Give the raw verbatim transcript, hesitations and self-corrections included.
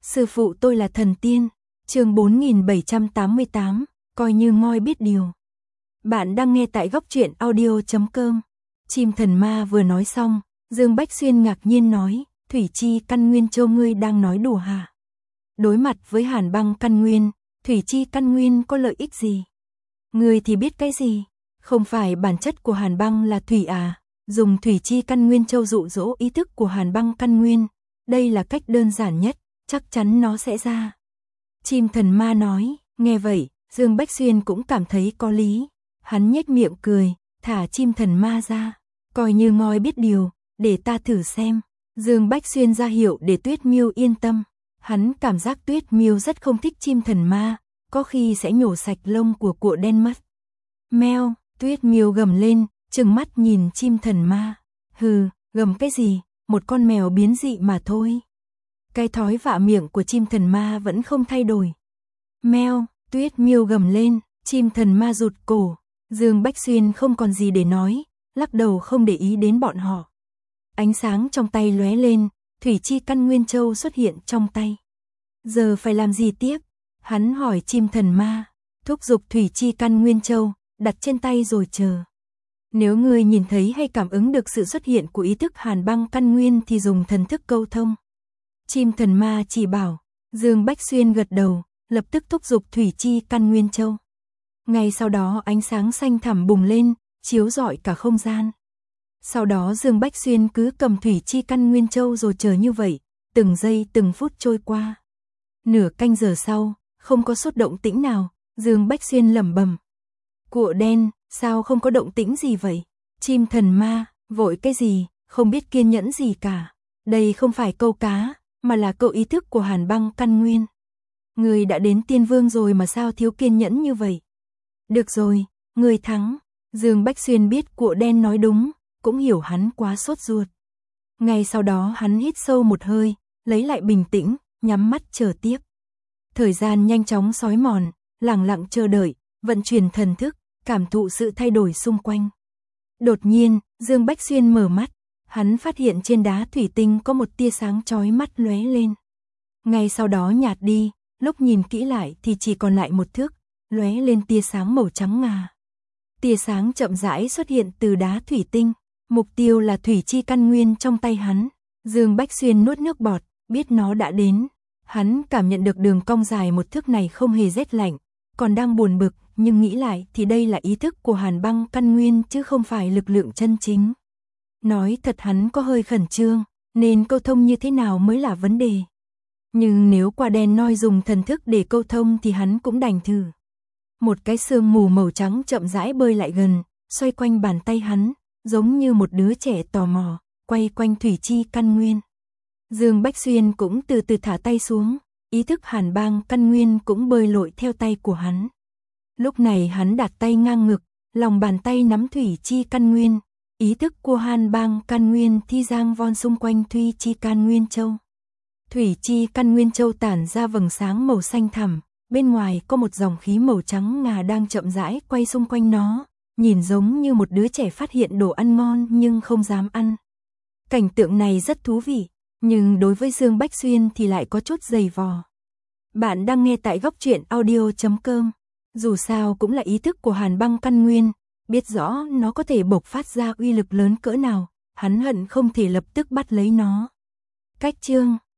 Sư phụ tôi là thần tiên. Chương bốn nghìn bảy trăm tám mươi tám, coi như moi biết điều. Bạn đang nghe tại góc truyện audio chấm com. Chim thần ma vừa nói xong, Dương Bách Xuyên ngạc nhiên nói, Thủy Chi Căn Nguyên Châu ngươi đang nói đùa hả? Đối mặt với Hàn Băng Căn Nguyên, Thủy Chi Căn Nguyên có lợi ích gì? Ngươi thì biết cái gì? Không phải bản chất của Hàn Băng là thủy à? Dùng Thủy Chi Căn Nguyên Châu dụ dỗ ý thức của Hàn Băng Căn Nguyên, đây là cách đơn giản nhất, chắc chắn nó sẽ ra. Chim thần ma nói, nghe vậy, Dương Bách Xuyên cũng cảm thấy có lý. Hắn nhếch miệng cười, thả chim thần ma ra, coi như ngoi biết điều, để ta thử xem. Dương Bách Xuyên ra hiệu để Tuyết Miêu yên tâm. Hắn cảm giác Tuyết Miêu rất không thích chim thần ma, có khi sẽ nhổ sạch lông của cụa đen mất. Meo, Tuyết Miêu gầm lên, trừng mắt nhìn chim thần ma. Hừ, gầm cái gì, một con mèo biến dị mà thôi. Cái thói vạ miệng của chim thần ma vẫn không thay đổi. Meo, Tuyết Miêu gầm lên, chim thần ma rụt cổ. Dương Bách Xuyên không còn gì để nói, lắc đầu không để ý đến bọn họ. Ánh sáng trong tay lóe lên, Thủy Chi Căn Nguyên Châu xuất hiện trong tay. Giờ phải làm gì tiếp? Hắn hỏi chim thần ma, thúc giục Thủy Chi Căn Nguyên Châu, đặt trên tay rồi chờ. Nếu ngươi nhìn thấy hay cảm ứng được sự xuất hiện của ý thức Hàn Băng Căn Nguyên thì dùng thần thức câu thông. Chim thần ma chỉ bảo, Dương Bách Xuyên gật đầu, lập tức thúc giục Thủy Chi Căn Nguyên Châu. Ngay sau đó ánh sáng xanh thẳm bùng lên, chiếu rọi cả không gian. Sau đó Dương Bách Xuyên cứ cầm Thủy Chi Căn Nguyên Châu rồi chờ như vậy, từng giây từng phút trôi qua. Nửa canh giờ sau, không có chút động tĩnh nào, Dương Bách Xuyên lẩm bẩm. Cụa đen, sao không có động tĩnh gì vậy? Chim thần ma, vội cái gì, không biết kiên nhẫn gì cả. Đây không phải câu cá, mà là câu ý thức của Hàn Băng Căn Nguyên. Người đã đến tiên vương rồi mà sao thiếu kiên nhẫn như vậy? Được rồi, người thắng. Dương Bách Xuyên biết cụa đen nói đúng, cũng hiểu hắn quá sốt ruột. Ngay sau đó hắn hít sâu một hơi, lấy lại bình tĩnh, nhắm mắt chờ tiếp. Thời gian nhanh chóng xói mòn, lặng lặng chờ đợi, vận chuyển thần thức, cảm thụ sự thay đổi xung quanh. Đột nhiên, Dương Bách Xuyên mở mắt, hắn phát hiện trên đá thủy tinh có một tia sáng chói mắt lóe lên. Ngay sau đó nhạt đi, lúc nhìn kỹ lại thì chỉ còn lại một thước, lóe lên tia sáng màu trắng ngà. Tia sáng chậm rãi xuất hiện từ đá thủy tinh, mục tiêu là Thủy Chi Căn Nguyên trong tay hắn. Dương Bách Xuyên nuốt nước bọt, biết nó đã đến. Hắn cảm nhận được đường cong dài một thước này không hề rét lạnh, còn đang buồn bực, nhưng nghĩ lại thì đây là ý thức của Hàn Băng Căn Nguyên chứ không phải lực lượng chân chính. Nói thật hắn có hơi khẩn trương, nên câu thông như thế nào mới là vấn đề. Nhưng nếu quả đen noi dùng thần thức để câu thông thì hắn cũng đành thử. Một cái sương mù màu trắng chậm rãi bơi lại gần, xoay quanh bàn tay hắn, giống như một đứa trẻ tò mò, quay quanh Thủy Chi Căn Nguyên. Dương Bách Xuyên cũng từ từ thả tay xuống, ý thức Hàn Băng Căn Nguyên cũng bơi lội theo tay của hắn. Lúc này hắn đặt tay ngang ngực, lòng bàn tay nắm Thủy Chi Căn Nguyên, ý thức của Hàn Băng Căn Nguyên thi giang von xung quanh Thủy Chi Căn Nguyên Châu. Thủy Chi Căn Nguyên Châu tản ra vầng sáng màu xanh thẳm, bên ngoài có một dòng khí màu trắng ngà đang chậm rãi quay xung quanh nó, nhìn giống như một đứa trẻ phát hiện đồ ăn ngon nhưng không dám ăn. Cảnh tượng này rất thú vị, nhưng đối với Dương Bách Xuyên thì lại có chút dày vò. Bạn đang nghe tại góc truyện audio chấm com. Dù sao cũng là ý thức của Hàn Băng Căn Nguyên, biết rõ nó có thể bộc phát ra uy lực lớn cỡ nào, hắn hận không thể lập tức bắt lấy nó. Cách chương